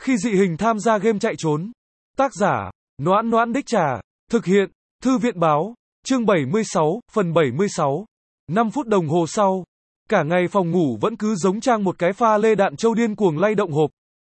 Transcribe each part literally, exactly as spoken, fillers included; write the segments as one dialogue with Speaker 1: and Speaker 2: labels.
Speaker 1: Khi dị hình tham gia game chạy trốn. Tác giả, Noãn Noãn Đích Trà. Thực hiện, Thư viện Báo. Chương bảy mươi sáu, phần bảy mươi sáu. năm phút đồng hồ sau. Cả ngày phòng ngủ vẫn cứ giống trang một cái pha lê đạn châu điên cuồng lay động hộp.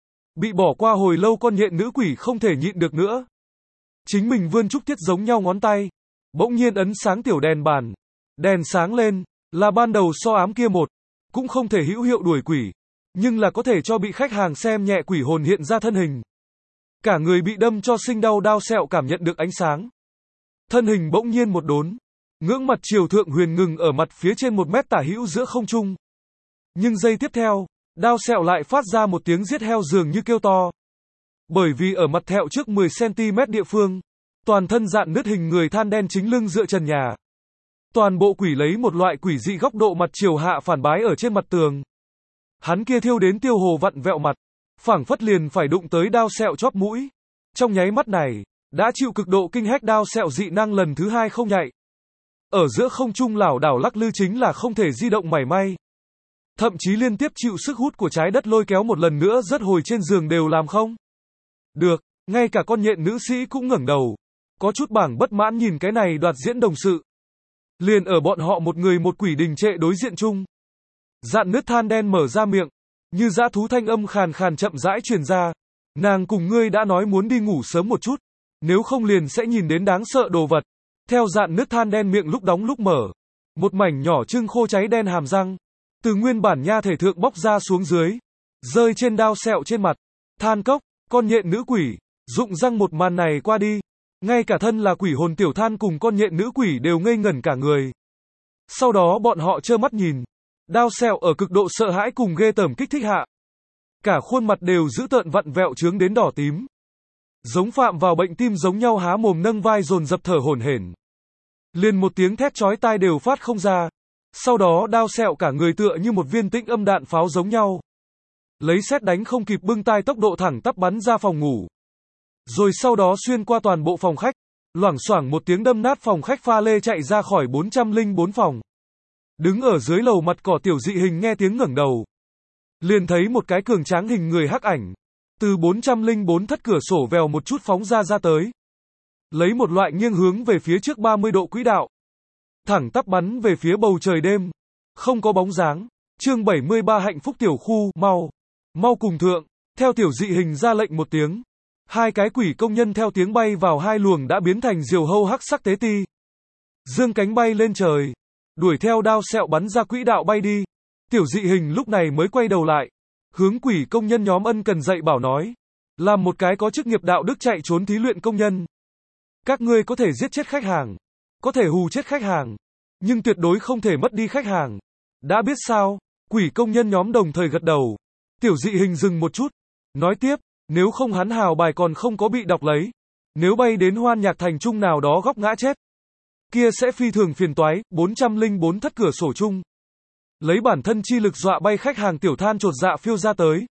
Speaker 1: Bị bỏ qua hồi lâu con nhện nữ quỷ không thể nhịn được nữa. Chính mình vươn trúc tiết giống nhau ngón tay. Bỗng nhiên ấn sáng tiểu đèn bàn. Đèn sáng lên, là ban đầu so ám kia một. Cũng không thể hữu hiệu đuổi quỷ. Nhưng là có thể cho bị khách hàng xem nhẹ quỷ hồn hiện ra thân hình. Cả người bị đâm cho sinh đau đao sẹo cảm nhận được ánh sáng. Thân hình bỗng nhiên một đốn. Ngưỡng mặt chiều thượng huyền ngừng ở mặt phía trên một mét tả hữu giữa không trung. Nhưng giây tiếp theo, đao sẹo lại phát ra một tiếng giết heo dường như kêu to. Bởi vì ở mặt thẹo trước mười xăng-ti-mét địa phương, toàn thân dạn nứt hình người than đen chính lưng dựa trần nhà. Toàn bộ quỷ lấy một loại quỷ dị góc độ mặt chiều hạ phản bái ở trên mặt tường. Hắn kia thiêu đến tiêu hồ vặn vẹo mặt, phảng phất liền phải đụng tới đao sẹo chóp mũi. Trong nháy mắt này, đã chịu cực độ kinh hách đao sẹo dị năng lần thứ hai không nhạy. Ở giữa không trung lảo đảo lắc lư chính là không thể di động mảy may. Thậm chí liên tiếp chịu sức hút của trái đất lôi kéo một lần nữa rớt hồi trên giường đều làm không được, ngay cả con nhện nữ sĩ cũng ngẩng đầu. Có chút bảng bất mãn nhìn cái này đoạt diễn đồng sự. Liền ở bọn họ một người một quỷ đình trệ đối diện chung. Dạn nứt than đen mở ra miệng, như dã thú thanh âm khàn khàn chậm rãi truyền ra. Nàng cùng ngươi đã nói muốn đi ngủ sớm một chút, nếu không liền sẽ nhìn đến đáng sợ đồ vật. Theo dạn nứt than đen miệng lúc đóng lúc mở, một mảnh nhỏ trưng khô cháy đen hàm răng, từ nguyên bản nha thể thượng bóc ra xuống dưới, rơi trên đao sẹo trên mặt. Than cốc, con nhện nữ quỷ, rụng răng một màn này qua đi. Ngay cả thân là quỷ hồn tiểu than cùng con nhện nữ quỷ đều ngây ngẩn cả người. Sau đó bọn họ trơ mắt nhìn. Đao sẹo ở cực độ sợ hãi cùng ghê tởm kích thích hạ. Cả khuôn mặt đều dữ tợn vặn vẹo trướng đến đỏ tím. Giống phạm vào bệnh tim giống nhau há mồm nâng vai dồn dập thở hổn hển. Liền một tiếng thét chói tai đều phát không ra. Sau đó đao sẹo cả người tựa như một viên tĩnh âm đạn pháo giống nhau. Lấy sét đánh không kịp bưng tai tốc độ thẳng tắp bắn ra phòng ngủ. Rồi sau đó xuyên qua toàn bộ phòng khách. Loảng xoảng một tiếng đâm nát phòng khách pha lê chạy ra khỏi bốn trăm lẻ bốn phòng. Đứng ở dưới lầu mặt cỏ tiểu dị hình nghe tiếng ngẩng đầu. Liền thấy một cái cường tráng hình người hắc ảnh. Từ bốn trăm lẻ bốn thất cửa sổ vèo một chút phóng ra ra tới. Lấy một loại nghiêng hướng về phía trước ba mươi độ quỹ đạo. Thẳng tắp bắn về phía bầu trời đêm. Không có bóng dáng. Chương bảy mươi ba hạnh phúc tiểu khu, mau. Mau cùng thượng. Theo tiểu dị hình ra lệnh một tiếng. Hai cái quỷ công nhân theo tiếng bay vào hai luồng đã biến thành diều hâu hắc sắc tế ti. Dương cánh bay lên trời. Đuổi theo đao sẹo bắn ra quỹ đạo bay đi. Tiểu dị hình lúc này mới quay đầu lại. Hướng quỷ công nhân nhóm ân cần dạy bảo nói. Làm một cái có chức nghiệp đạo đức chạy trốn thí luyện công nhân. Các ngươi có thể giết chết khách hàng. Có thể hù chết khách hàng. Nhưng tuyệt đối không thể mất đi khách hàng. Đã biết sao? Quỷ công nhân nhóm đồng thời gật đầu. Tiểu dị hình dừng một chút. Nói tiếp, nếu không hắn hào bài còn không có bị đọc lấy. Nếu bay đến hoan nhạc thành trung nào đó góc ngã chết. Kia sẽ phi thường phiền toái. bốn trăm lẻ bốn thất cửa sổ chung. Lấy bản thân chi lực dọa bay khách hàng tiểu than chột dạ phiêu ra tới.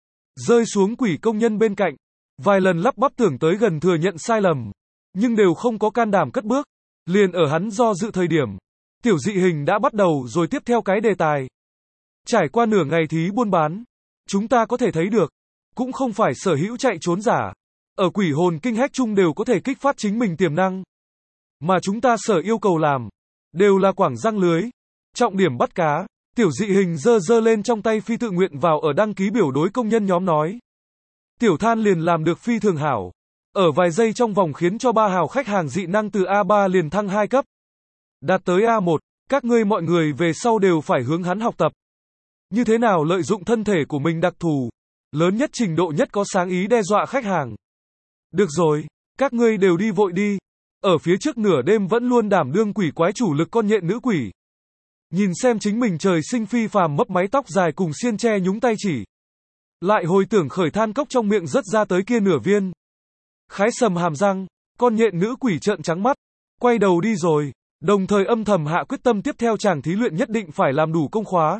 Speaker 1: Rơi xuống quỷ công nhân bên cạnh. Vài lần lắp bắp tưởng tới gần thừa nhận sai lầm. Nhưng đều không có can đảm cất bước. Liền ở hắn do dự thời điểm. Tiểu dị hình đã bắt đầu rồi tiếp theo cái đề tài. Trải qua nửa ngày thí buôn bán. Chúng ta có thể thấy được. Cũng không phải sở hữu chạy trốn giả. Ở quỷ hồn kinh hách chung đều có thể kích phát chính mình tiềm năng. Mà chúng ta sở yêu cầu làm. Đều là quảng răng lưới. Trọng điểm bắt cá. Tiểu dị hình dơ dơ lên trong tay phi tự nguyện vào ở đăng ký biểu đối công nhân nhóm nói. Tiểu than liền làm được phi thường hảo. Ở vài giây trong vòng khiến cho ba hào khách hàng dị năng từ A ba liền thăng hai cấp. Đạt tới A một, các ngươi mọi người về sau đều phải hướng hắn học tập. Như thế nào lợi dụng thân thể của mình đặc thù, lớn nhất trình độ nhất có sáng ý đe dọa khách hàng. Được rồi, các ngươi đều đi vội đi. Ở phía trước nửa đêm vẫn luôn đảm đương quỷ quái chủ lực con nhện nữ quỷ. Nhìn xem chính mình trời sinh phi phàm mấp máy tóc dài cùng xiên tre nhúng tay chỉ. Lại hồi tưởng khởi than cốc trong miệng rớt ra tới kia nửa viên. Khái sầm hàm răng, con nhện nữ quỷ trợn trắng mắt, quay đầu đi rồi, đồng thời âm thầm hạ quyết tâm tiếp theo chàng thí luyện nhất định phải làm đủ công khóa.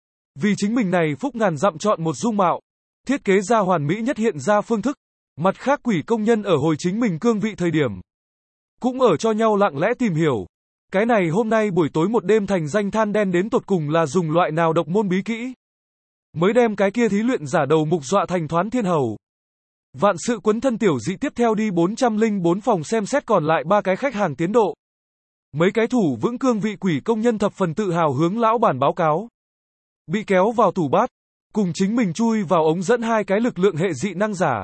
Speaker 1: Vì chính mình này phúc ngàn dặm chọn một dung mạo, thiết kế ra hoàn mỹ nhất hiện ra phương thức, mặt khác quỷ công nhân ở hồi chính mình cương vị thời điểm. Cũng ở cho nhau lặng lẽ tìm hiểu, cái này hôm nay buổi tối một đêm thành danh than đen đến tột cùng là dùng loại nào độc môn bí kỹ. Mới đem cái kia thí luyện giả đầu mục dọa thành thoán thiên hầu. Vạn sự quấn thân tiểu dị tiếp theo đi bốn trăm lẻ bốn phòng xem xét còn lại ba cái khách hàng tiến độ. Mấy cái thủ vững cương vị quỷ công nhân thập phần tự hào hướng lão bản báo cáo. Bị kéo vào tủ bát, cùng chính mình chui vào ống dẫn hai cái lực lượng hệ dị năng giả.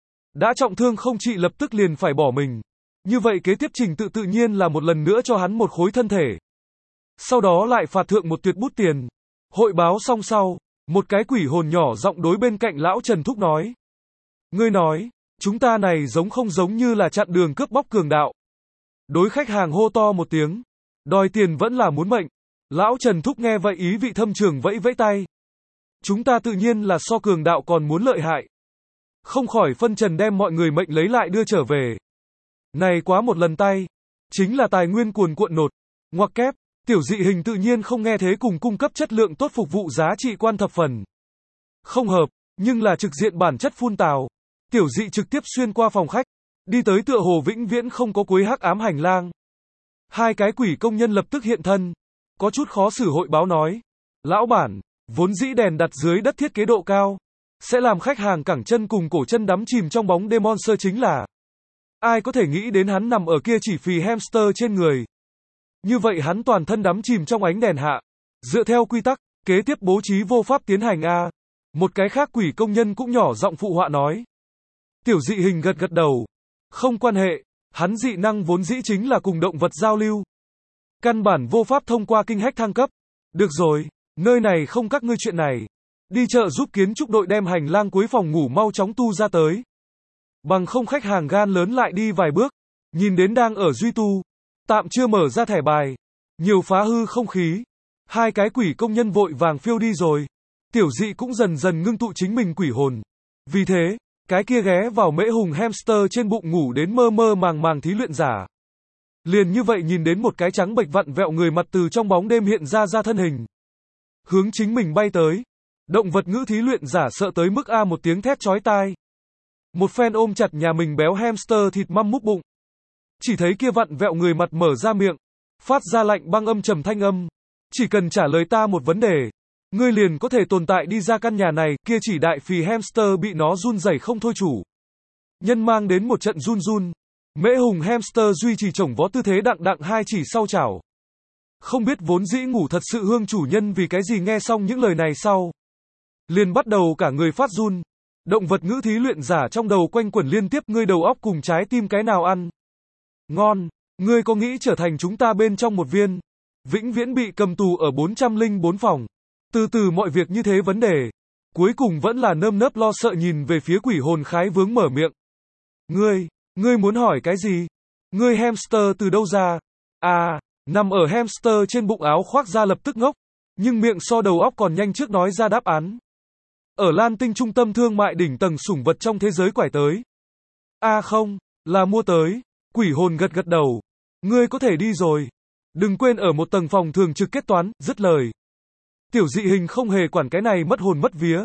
Speaker 1: Đã trọng thương không trị lập tức liền phải bỏ mình. Như vậy kế tiếp trình tự tự nhiên là một lần nữa cho hắn một khối thân thể. Sau đó lại phạt thượng một tuyệt bút tiền. Hội báo xong sau, một cái quỷ hồn nhỏ giọng đối bên cạnh lão Trần Thúc nói. Ngươi nói, chúng ta này giống không giống như là chặn đường cướp bóc cường đạo. Đối khách hàng hô to một tiếng. Đòi tiền vẫn là muốn mệnh. Lão Trần Thúc nghe vậy ý vị thâm trường vẫy vẫy tay. Chúng ta tự nhiên là so cường đạo còn muốn lợi hại. Không khỏi phân trần đem mọi người mệnh lấy lại đưa trở về. Này quá một lần tay. Chính là tài nguyên cuồn cuộn nột. Ngoặc kép, tiểu dị hình tự nhiên không nghe thế cùng cung cấp chất lượng tốt phục vụ giá trị quan thập phần. Không hợp, nhưng là trực diện bản chất phun tào. Tiểu dị trực tiếp xuyên qua phòng khách. Đi tới tựa hồ vĩnh viễn không có cuối hắc ám hành lang. Hai cái quỷ công nhân lập tức hiện thân. Có chút khó xử hội báo nói. Lão bản, vốn dĩ đèn đặt dưới đất thiết kế độ cao. Sẽ làm khách hàng cẳng chân cùng cổ chân đắm chìm trong bóng đêm monster chính là. Ai có thể nghĩ đến hắn nằm ở kia chỉ phì hamster trên người. Như vậy hắn toàn thân đắm chìm trong ánh đèn hạ. Dựa theo quy tắc, kế tiếp bố trí vô pháp tiến hành a. Một cái khác quỷ công nhân cũng nhỏ giọng phụ họa nói. Tiểu dị hình gật gật đầu. Không quan hệ, hắn dị năng vốn dĩ chính là cùng động vật giao lưu. Căn bản vô pháp thông qua kinh hách thăng cấp. Được rồi, nơi này không các ngươi chuyện này. Đi chợ giúp kiến trúc đội đem hành lang cuối phòng ngủ mau chóng tu ra tới. Bằng không khách hàng gan lớn lại đi vài bước. Nhìn đến đang ở duy tu. Tạm chưa mở ra thẻ bài. Nhiều phá hư không khí. Hai cái quỷ công nhân vội vàng phiêu đi rồi. Tiểu dị cũng dần dần ngưng tụ chính mình quỷ hồn. Vì thế, cái kia ghé vào mễ hùng hamster trên bụng ngủ đến mơ mơ màng màng thí luyện giả. Liền như vậy nhìn đến một cái trắng bệch vặn vẹo người mặt từ trong bóng đêm hiện ra ra thân hình. Hướng chính mình bay tới. Động vật ngữ thí luyện giả sợ tới mức a một tiếng thét chói tai. Một phen ôm chặt nhà mình béo hamster thịt măm múc bụng. Chỉ thấy kia vặn vẹo người mặt mở ra miệng. Phát ra lạnh băng âm trầm thanh âm. Chỉ cần trả lời ta một vấn đề. Ngươi liền có thể tồn tại đi ra căn nhà này, kia chỉ đại phì hamster bị nó run rẩy không thôi chủ. Nhân mang đến một trận run run. Mễ hùng hamster duy trì chổng vó tư thế đặng đặng hai chỉ sau chảo. Không biết vốn dĩ ngủ thật sự hương chủ nhân vì cái gì nghe xong những lời này sau. Liền bắt đầu cả người phát run. Động vật ngữ thí luyện giả trong đầu quanh quẩn liên tiếp ngươi đầu óc cùng trái tim cái nào ăn. Ngon, ngươi có nghĩ trở thành chúng ta bên trong một viên. Vĩnh viễn bị cầm tù ở bốn trăm lẻ bốn phòng. Từ từ mọi việc như thế vấn đề. Cuối cùng vẫn là nơm nớp lo sợ nhìn về phía quỷ hồn khái vướng mở miệng. Ngươi, ngươi muốn hỏi cái gì? Ngươi hamster từ đâu ra? À, nằm ở hamster trên bụng áo khoác ra lập tức ngốc. Nhưng miệng so đầu óc còn nhanh trước nói ra đáp án. Ở Lan Tinh trung tâm thương mại đỉnh tầng sủng vật trong thế giới quải tới. À không, là mua tới. Quỷ hồn gật gật đầu. Ngươi có thể đi rồi. Đừng quên ở một tầng phòng thường trực kết toán, dứt lời. Tiểu dị hình không hề quản cái này mất hồn mất vía.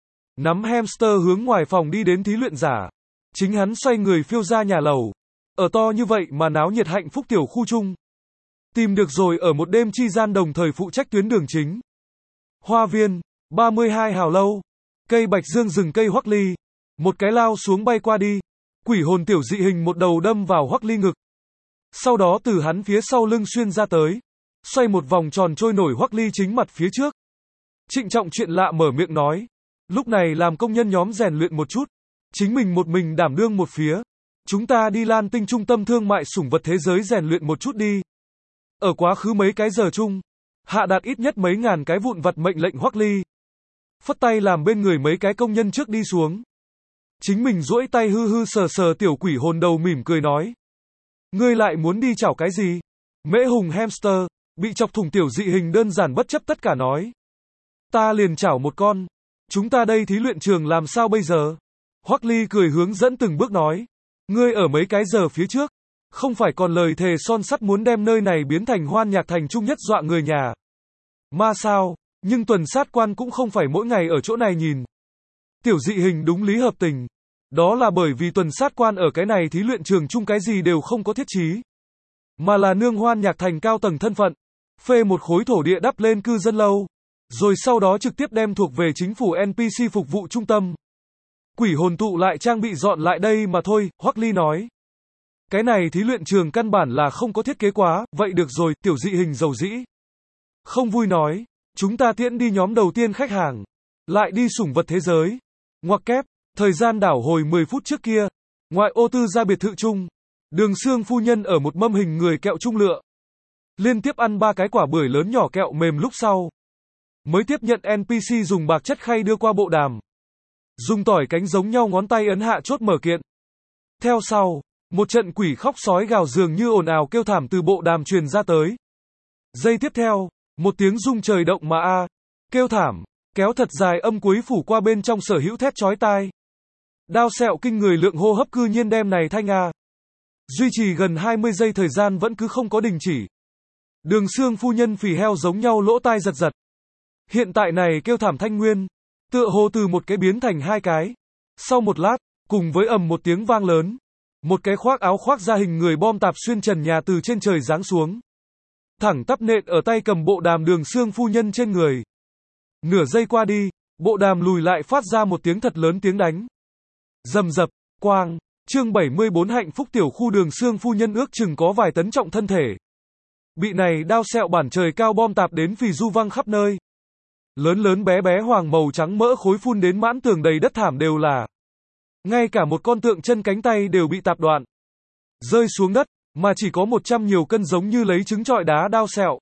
Speaker 1: Nắm hamster hướng ngoài phòng đi đến thí luyện giả. Chính hắn xoay người phiêu ra nhà lầu. Ở to như vậy mà náo nhiệt hạnh phúc tiểu khu chung. Tìm được rồi ở một đêm chi gian đồng thời phụ trách tuyến đường chính. Hoa viên, ba mươi hai hào lâu. Cây bạch dương rừng cây hoắc ly. Một cái lao xuống bay qua đi. Quỷ hồn tiểu dị hình một đầu đâm vào hoắc ly ngực. Sau đó từ hắn phía sau lưng xuyên ra tới. Xoay một vòng tròn trôi nổi hoắc ly chính mặt phía trước. Trịnh trọng chuyện lạ mở miệng nói. Lúc này làm công nhân nhóm rèn luyện một chút. Chính mình một mình đảm đương một phía. Chúng ta đi Lan Tinh trung tâm thương mại sủng vật thế giới rèn luyện một chút đi. Ở quá khứ mấy cái giờ chung. Hạ đạt ít nhất mấy ngàn cái vụn vặt mệnh lệnh hoắc ly. Phất tay làm bên người mấy cái công nhân trước đi xuống. Chính mình duỗi tay hư hư sờ sờ tiểu quỷ hồn đầu mỉm cười nói. Ngươi lại muốn đi chảo cái gì? Mễ hùng hamster, bị chọc thủng tiểu dị hình đơn giản bất chấp tất cả nói. Ta liền chảo một con. Chúng ta đây thí luyện trường làm sao bây giờ? Hoắc ly cười hướng dẫn từng bước nói. Ngươi ở mấy cái giờ phía trước. Không phải còn lời thề son sắt muốn đem nơi này biến thành hoan nhạc thành trung nhất dọa người nhà. Ma sao? Nhưng tuần sát quan cũng không phải mỗi ngày ở chỗ này nhìn. Tiểu dị hình đúng lý hợp tình. Đó là bởi vì tuần sát quan ở cái này thí luyện trường chung cái gì đều không có thiết trí. Mà là nương hoan nhạc thành cao tầng thân phận. Phê một khối thổ địa đắp lên cư dân lâu. Rồi sau đó trực tiếp đem thuộc về chính phủ en pê xê phục vụ trung tâm. Quỷ hồn tụ lại trang bị dọn lại đây mà thôi, Hoắc Ly nói. Cái này thí luyện trường căn bản là không có thiết kế quá, vậy được rồi, tiểu dị hình dầu dĩ. Không vui nói, chúng ta tiễn đi nhóm đầu tiên khách hàng. Lại đi sủng vật thế giới. Ngoặc kép, thời gian đảo hồi mười phút trước kia. Ngoại ô tư gia biệt thự chung. Đường Sương phu nhân ở một mâm hình người kẹo trung lựa. Liên tiếp ăn ba cái quả bưởi lớn nhỏ kẹo mềm lúc sau. Mới tiếp nhận en pê xê dùng bạc chất khay đưa qua bộ đàm. Dùng tỏi cánh giống nhau ngón tay ấn hạ chốt mở kiện. Theo sau, một trận quỷ khóc sói gào dường như ồn ào kêu thảm từ bộ đàm truyền ra tới. Giây tiếp theo, một tiếng rung trời động mà a, kêu thảm, kéo thật dài âm cuối phủ qua bên trong sở hữu thét chói tai. Đao sẹo kinh người lượng hô hấp cư nhiên đem này thanh a. Duy trì gần hai mươi giây thời gian vẫn cứ không có đình chỉ. Đường Sương phu nhân phì heo giống nhau lỗ tai giật giật. Hiện tại này kêu thảm thanh nguyên, tựa hồ từ một cái biến thành hai cái. Sau một lát, cùng với ầm một tiếng vang lớn, một cái khoác áo khoác ra hình người bom tạp xuyên trần nhà từ trên trời giáng xuống. Thẳng tắp nện ở tay cầm bộ đàm Đường Sương phu nhân trên người. Nửa giây qua đi, bộ đàm lùi lại phát ra một tiếng thật lớn tiếng đánh. Rầm rập, quang, chương bảy mươi bốn hạnh phúc tiểu khu Đường Sương phu nhân ước chừng có vài tấn trọng thân thể. Bị này đao sẹo bản trời cao bom tạp đến phì du văng khắp nơi. Lớn lớn bé bé hoàng màu trắng mỡ khối phun đến mãn tường đầy đất thảm đều là. Ngay cả một con tượng chân cánh tay đều bị tạp đoạn. Rơi xuống đất, mà chỉ có một trăm nhiều cân giống như lấy trứng trọi đá đao sẹo.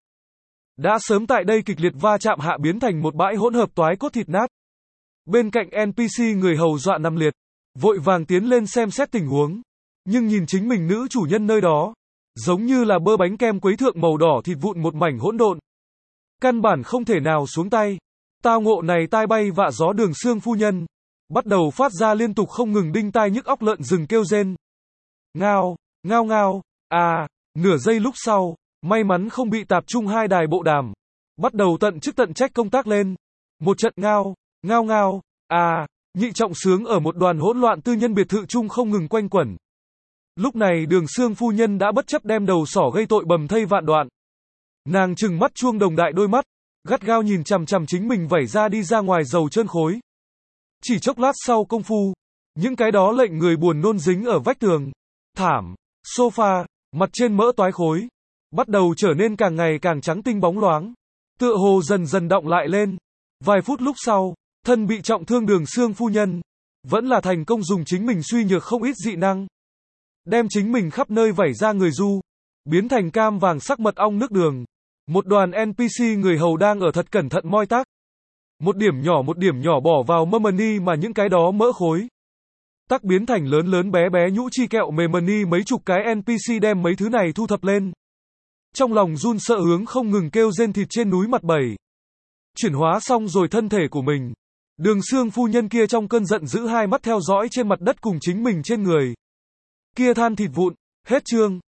Speaker 1: Đã sớm tại đây kịch liệt va chạm hạ biến thành một bãi hỗn hợp toái cốt thịt nát. Bên cạnh en pê xê người hầu dọa nằm liệt, vội vàng tiến lên xem xét tình huống. Nhưng nhìn chính mình nữ chủ nhân nơi đó, giống như là bơ bánh kem quấy thượng màu đỏ thịt vụn một mảnh hỗn độn. Căn bản không thể nào xuống tay. Tao ngộ này tai bay vạ gió Đường Sương phu nhân. Bắt đầu phát ra liên tục không ngừng đinh tai nhức óc lợn rừng kêu rên. Ngao, ngao ngao, à, nửa giây lúc sau, may mắn không bị tạp chung hai đài bộ đàm. Bắt đầu tận chức tận trách công tác lên. Một trận ngao, ngao ngao, à, nhị trọng sướng ở một đoàn hỗn loạn tư nhân biệt thự chung không ngừng quanh quẩn. Lúc này Đường Sương phu nhân đã bất chấp đem đầu sỏ gây tội bầm thây vạn đoạn. Nàng trừng mắt chuông đồng đại đôi mắt, gắt gao nhìn chằm chằm chính mình vẩy ra đi ra ngoài dầu trơn khối. Chỉ chốc lát sau công phu, những cái đó lệnh người buồn nôn dính ở vách tường, thảm, sofa, mặt trên mỡ toái khối, bắt đầu trở nên càng ngày càng trắng tinh bóng loáng, tựa hồ dần dần đọng lại lên. Vài phút lúc sau, thân bị trọng thương Đường Sương phu nhân, vẫn là thành công dùng chính mình suy nhược không ít dị năng, đem chính mình khắp nơi vẩy ra người du, biến thành cam vàng sắc mật ong nước đường. Một đoàn en pê xê người hầu đang ở thật cẩn thận moi tác. Một điểm nhỏ một điểm nhỏ bỏ vào mâm mà những cái đó mỡ khối. Tắc biến thành lớn lớn bé bé nhũ chi kẹo mềm mani mấy chục cái en pê xê đem mấy thứ này thu thập lên. Trong lòng run sợ hướng không ngừng kêu rên thịt trên núi mặt bầy. Chuyển hóa xong rồi thân thể của mình. Đường Sương phu nhân kia trong cơn giận giữ hai mắt theo dõi trên mặt đất cùng chính mình trên người. Kia than thịt vụn, hết chương.